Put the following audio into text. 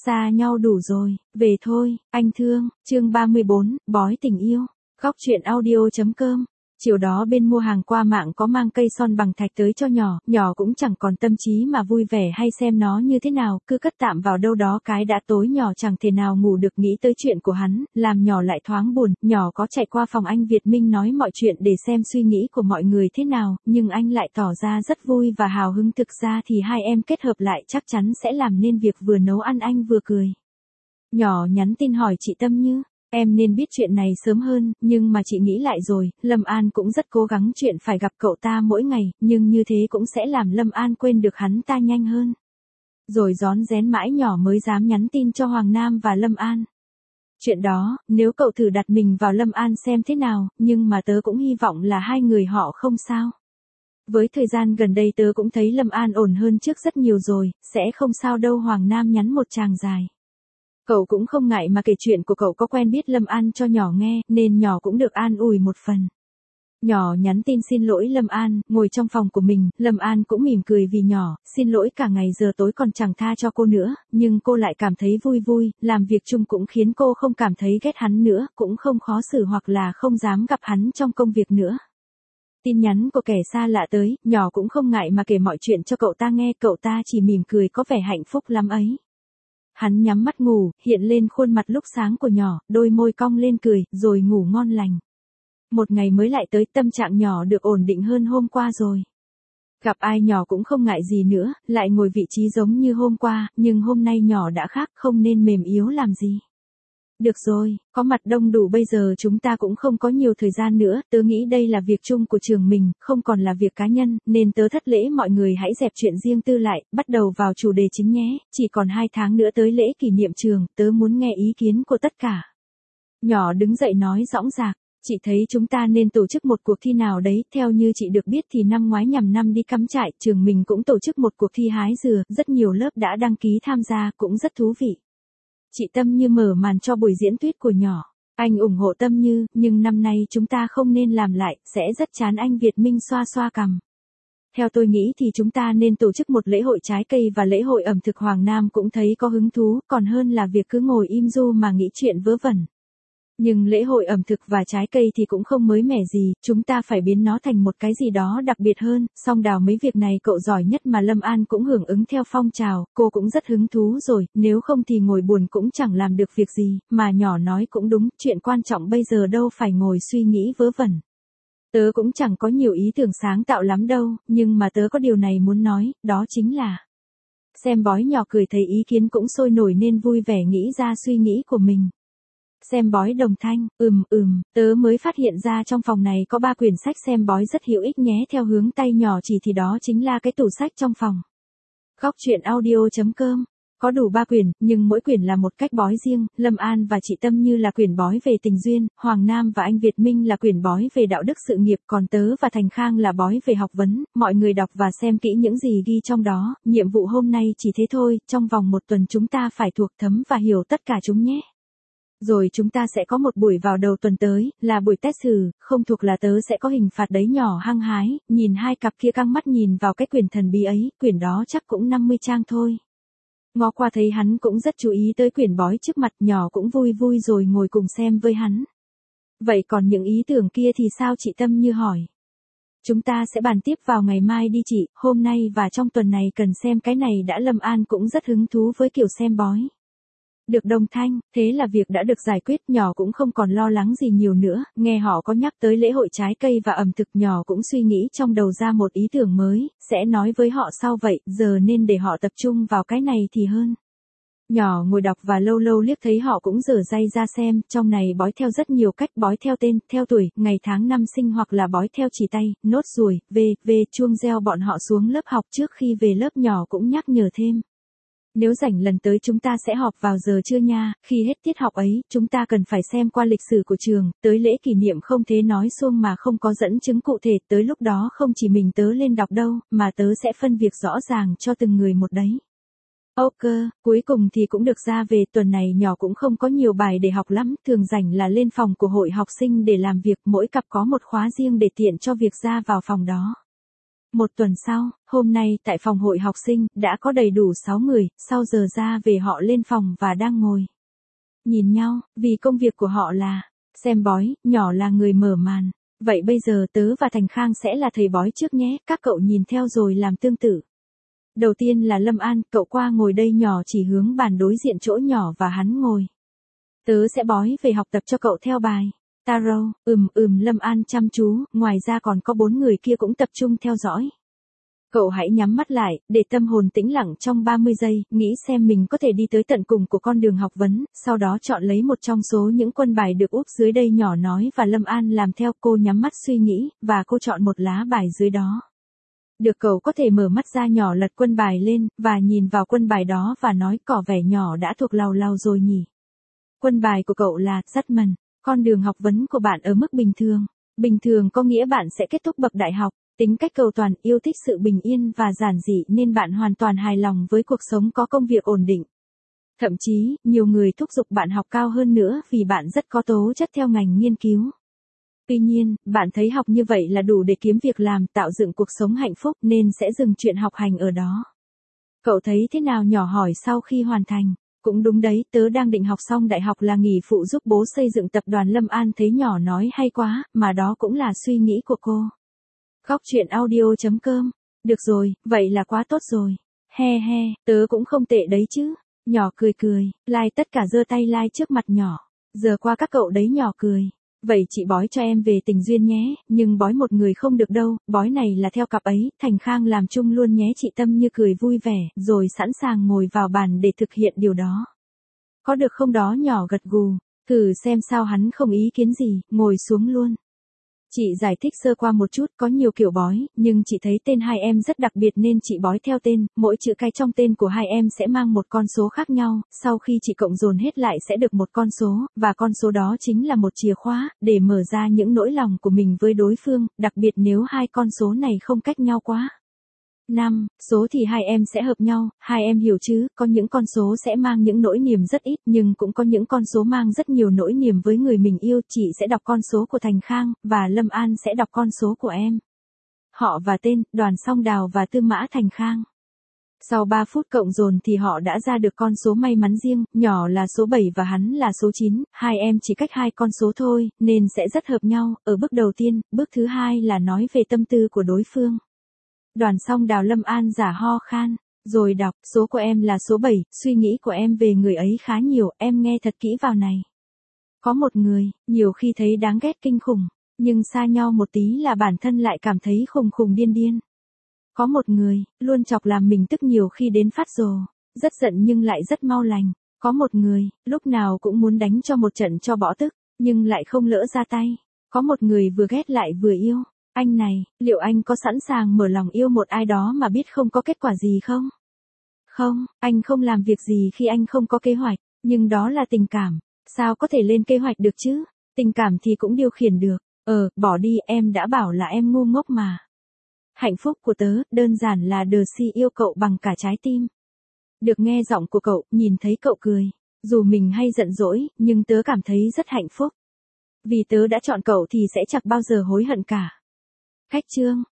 Xa nhau đủ rồi, về thôi, anh thương. Chương 34, bói tình yêu. Góc truyện audio.com. Chiều đó bên mua hàng qua mạng có mang cây son bằng thạch tới cho nhỏ, nhỏ cũng chẳng còn tâm trí mà vui vẻ hay xem nó như thế nào, cứ cất tạm vào đâu đó. Cái đã tối nhỏ chẳng thể nào ngủ được, nghĩ tới chuyện của hắn, làm nhỏ lại thoáng buồn. Nhỏ có chạy qua phòng anh Việt Minh nói mọi chuyện để xem suy nghĩ của mọi người thế nào, nhưng anh lại tỏ ra rất vui và hào hứng. Thực ra thì hai em kết hợp lại chắc chắn sẽ làm nên việc vừa nấu ăn, anh vừa cười. Nhỏ nhắn tin hỏi chị Tâm Như. Em nên biết chuyện này sớm hơn, nhưng mà chị nghĩ lại rồi, Lâm An cũng rất cố gắng chuyện phải gặp cậu ta mỗi ngày, nhưng như thế cũng sẽ làm Lâm An quên được hắn ta nhanh hơn. Rồi rón rén mãi nhỏ mới dám nhắn tin cho Hoàng Nam và Lâm An. Chuyện đó, nếu cậu thử đặt mình vào Lâm An xem thế nào, nhưng mà tớ cũng hy vọng là hai người họ không sao. Với thời gian gần đây tớ cũng thấy Lâm An ổn hơn trước rất nhiều rồi, sẽ không sao đâu. Hoàng Nam nhắn một tràng dài. Cậu cũng không ngại mà kể chuyện của cậu có quen biết Lâm An cho nhỏ nghe, nên nhỏ cũng được an ủi một phần. Nhỏ nhắn tin xin lỗi Lâm An, ngồi trong phòng của mình, Lâm An cũng mỉm cười vì nhỏ, xin lỗi cả ngày giờ tối còn chẳng tha cho cô nữa, nhưng cô lại cảm thấy vui vui, làm việc chung cũng khiến cô không cảm thấy ghét hắn nữa, cũng không khó xử hoặc là không dám gặp hắn trong công việc nữa. Tin nhắn của kẻ xa lạ tới, nhỏ cũng không ngại mà kể mọi chuyện cho cậu ta nghe, cậu ta chỉ mỉm cười có vẻ hạnh phúc lắm ấy. Hắn nhắm mắt ngủ, hiện lên khuôn mặt lúc sáng của nhỏ, đôi môi cong lên cười, rồi ngủ ngon lành. Một ngày mới lại tới, tâm trạng nhỏ được ổn định hơn hôm qua rồi. Gặp ai nhỏ cũng không ngại gì nữa, lại ngồi vị trí giống như hôm qua, nhưng hôm nay nhỏ đã khác, không nên mềm yếu làm gì. Được rồi, có mặt đông đủ, bây giờ chúng ta cũng không có nhiều thời gian nữa, tớ nghĩ đây là việc chung của trường mình, không còn là việc cá nhân, nên tớ thất lễ, mọi người hãy dẹp chuyện riêng tư lại, bắt đầu vào chủ đề chính nhé, chỉ còn 2 tháng nữa tới lễ kỷ niệm trường, tớ muốn nghe ý kiến của tất cả. Nhỏ đứng dậy nói dõng dạc, chị thấy chúng ta nên tổ chức một cuộc thi nào đấy, theo như chị được biết thì năm ngoái nhằm năm đi cắm trại, trường mình cũng tổ chức một cuộc thi hái dừa, rất nhiều lớp đã đăng ký tham gia, cũng rất thú vị. Chị Tâm Như mở màn cho buổi diễn thuyết của nhỏ. Anh ủng hộ Tâm Như, nhưng năm nay chúng ta không nên làm lại, sẽ rất chán. Anh Việt Minh xoa xoa cằm. Theo tôi nghĩ thì chúng ta nên tổ chức một lễ hội trái cây và lễ hội ẩm thực. Hoàng Nam cũng thấy có hứng thú, còn hơn là việc cứ ngồi im ru mà nghĩ chuyện vớ vẩn. Nhưng lễ hội ẩm thực và trái cây thì cũng không mới mẻ gì, chúng ta phải biến nó thành một cái gì đó đặc biệt hơn. Song Đào, mấy việc này cậu giỏi nhất mà. Lâm An cũng hưởng ứng theo phong trào, cô cũng rất hứng thú rồi, nếu không thì ngồi buồn cũng chẳng làm được việc gì, mà nhỏ nói cũng đúng, chuyện quan trọng bây giờ đâu phải ngồi suy nghĩ vớ vẩn. Tớ cũng chẳng có nhiều ý tưởng sáng tạo lắm đâu, nhưng mà tớ có điều này muốn nói, đó chính là... Xem bói. Nhỏ cười thấy ý kiến cũng sôi nổi nên vui vẻ nghĩ ra suy nghĩ của mình. Xem bói. Đồng thanh, tớ mới phát hiện ra trong phòng này có 3 quyển sách xem bói rất hữu ích nhé. Theo hướng tay nhỏ chỉ thì đó chính là cái tủ sách trong phòng. Góc truyện audio.com. Có đủ 3 quyển, nhưng mỗi quyển là một cách bói riêng. Lâm An và chị Tâm Như là quyển bói về tình duyên, Hoàng Nam và anh Việt Minh là quyển bói về đạo đức sự nghiệp, còn tớ và Thành Khang là bói về học vấn. Mọi người đọc và xem kỹ những gì ghi trong đó. Nhiệm vụ hôm nay chỉ thế thôi, trong vòng 1 tuần chúng ta phải thuộc thấm và hiểu tất cả chúng nhé. Rồi chúng ta sẽ có một buổi vào đầu tuần tới, là buổi test thử, không thuộc là tớ sẽ có hình phạt đấy. Nhỏ hăng hái, nhìn hai cặp kia căng mắt nhìn vào cái quyển thần bí ấy, quyển đó chắc cũng 50 trang thôi. Ngó qua thấy hắn cũng rất chú ý tới quyển bói trước mặt, nhỏ cũng vui vui rồi ngồi cùng xem với hắn. Vậy còn những ý tưởng kia thì sao, chị Tâm Như hỏi. Chúng ta sẽ bàn tiếp vào ngày mai đi chị, hôm nay và trong tuần này cần xem cái này đã. Lâm An cũng rất hứng thú với kiểu xem bói. Được. Đồng thanh, thế là việc đã được giải quyết, nhỏ cũng không còn lo lắng gì nhiều nữa, nghe họ có nhắc tới lễ hội trái cây và ẩm thực, nhỏ cũng suy nghĩ trong đầu ra một ý tưởng mới, sẽ nói với họ sau, vậy, giờ nên để họ tập trung vào cái này thì hơn. Nhỏ ngồi đọc và lâu lâu liếc thấy họ cũng giở tay ra xem, trong này bói theo rất nhiều cách, bói theo tên, theo tuổi, ngày tháng năm sinh hoặc là bói theo chỉ tay, nốt ruồi, chuông reo. Bọn họ xuống lớp học trước khi về lớp nhỏ cũng nhắc nhở thêm. Nếu rảnh lần tới chúng ta sẽ họp vào giờ trưa nha, khi hết tiết học ấy, chúng ta cần phải xem qua lịch sử của trường, tới lễ kỷ niệm không thế nói suông mà không có dẫn chứng cụ thể, tới lúc đó không chỉ mình tớ lên đọc đâu, mà tớ sẽ phân việc rõ ràng cho từng người một đấy. Ok, cuối cùng thì cũng được ra về. Tuần này nhỏ cũng không có nhiều bài để học lắm, thường rảnh là lên phòng của hội học sinh để làm việc, mỗi cặp có một khóa riêng để tiện cho việc ra vào phòng đó. Một tuần sau, hôm nay tại phòng hội học sinh, đã có đầy đủ 6 người, sau giờ ra về họ lên phòng và đang ngồi nhìn nhau, vì công việc của họ là xem bói, nhỏ là người mở màn. Vậy bây giờ tớ và Thành Khang sẽ là thầy bói trước nhé, các cậu nhìn theo rồi làm tương tự. Đầu tiên là Lâm An, cậu qua ngồi đây, nhỏ chỉ hướng bàn đối diện chỗ nhỏ và hắn ngồi. Tớ sẽ bói về học tập cho cậu theo bài Tarot. Lâm An chăm chú, ngoài ra còn có 4 người kia cũng tập trung theo dõi. Cậu hãy nhắm mắt lại, để tâm hồn tĩnh lặng trong 30 giây, nghĩ xem mình có thể đi tới tận cùng của con đường học vấn, sau đó chọn lấy một trong số những quân bài được úp dưới đây, nhỏ nói và Lâm An làm theo. Cô nhắm mắt suy nghĩ, và cô chọn một lá bài dưới đó. Được, cậu có thể mở mắt ra, nhỏ lật quân bài lên, và nhìn vào quân bài đó và nói, có vẻ nhỏ đã thuộc làu làu rồi nhỉ. Quân bài của cậu là Judgment, con đường học vấn của bạn ở mức bình thường. Bình thường có nghĩa bạn sẽ kết thúc bậc đại học. Tính cách cầu toàn, yêu thích sự bình yên và giản dị nên bạn hoàn toàn hài lòng với cuộc sống có công việc ổn định. Thậm chí, nhiều người thúc giục bạn học cao hơn nữa vì bạn rất có tố chất theo ngành nghiên cứu. Tuy nhiên, bạn thấy học như vậy là đủ để kiếm việc làm, tạo dựng cuộc sống hạnh phúc nên sẽ dừng chuyện học hành ở đó. Cậu thấy thế nào, nhỏ hỏi sau khi hoàn thành. Cũng đúng đấy, tớ đang định học xong đại học là nghỉ phụ giúp bố xây dựng tập đoàn. Lâm An thấy nhỏ nói hay quá, mà đó cũng là suy nghĩ của cô. Góc chuyện audio.com. Được rồi, vậy là quá tốt rồi. He he, tớ cũng không tệ đấy chứ. Nhỏ cười cười, like tất cả giơ tay like trước mặt nhỏ. Giờ qua các cậu đấy, nhỏ cười. Vậy chị bói cho em về tình duyên nhé, nhưng bói một người không được đâu, bói này là theo cặp ấy, Thành Khang làm chung luôn nhé. Chị Tâm Như cười vui vẻ, rồi sẵn sàng ngồi vào bàn để thực hiện điều đó. Có được không đó, nhỏ gật gù, thử xem sao, hắn không ý kiến gì, ngồi xuống luôn. Chị giải thích sơ qua một chút, có nhiều kiểu bói, nhưng chị thấy tên hai em rất đặc biệt nên chị bói theo tên, mỗi chữ cái trong tên của hai em sẽ mang một con số khác nhau, sau khi chị cộng dồn hết lại sẽ được một con số, và con số đó chính là một chìa khóa, để mở ra những nỗi lòng của mình với đối phương, đặc biệt nếu hai con số này không cách nhau quá. 5 số thì hai em sẽ hợp nhau, hai em hiểu chứ, có những con số sẽ mang những nỗi niềm rất ít, nhưng cũng có những con số mang rất nhiều nỗi niềm với người mình yêu. Chị sẽ đọc con số của Thành Khang, và Lâm An sẽ đọc con số của em. Họ và tên, Đoàn Song Đào và Tư Mã Thành Khang. Sau 3 phút cộng dồn thì họ đã ra được con số may mắn riêng, nhỏ là số 7 và hắn là số 9, hai em chỉ cách hai con số thôi, nên sẽ rất hợp nhau. Ở bước đầu tiên, bước thứ hai là nói về tâm tư của đối phương. Đoàn Song Đào. Lâm An giả ho khan, rồi đọc, số của em là số 7, suy nghĩ của em về người ấy khá nhiều, em nghe thật kỹ vào này. Có một người, nhiều khi thấy đáng ghét kinh khủng, nhưng xa nhau một tí là bản thân lại cảm thấy khùng khùng điên điên. Có một người, luôn chọc làm mình tức nhiều khi đến phát rồ, rất giận nhưng lại rất mau lành. Có một người, lúc nào cũng muốn đánh cho một trận cho bỏ tức, nhưng lại không lỡ ra tay. Có một người vừa ghét lại vừa yêu. Anh này, liệu anh có sẵn sàng mở lòng yêu một ai đó mà biết không có kết quả gì không? Không, anh không làm việc gì khi anh không có kế hoạch, nhưng đó là tình cảm, sao có thể lên kế hoạch được chứ? Tình cảm thì cũng điều khiển được. Bỏ đi, em đã bảo là em ngu ngốc mà. Hạnh phúc của tớ, đơn giản là Đờ yêu cậu bằng cả trái tim. Được nghe giọng của cậu, nhìn thấy cậu cười. Dù mình hay giận dỗi, nhưng tớ cảm thấy rất hạnh phúc. Vì tớ đã chọn cậu thì sẽ chẳng bao giờ hối hận cả. Khách chương.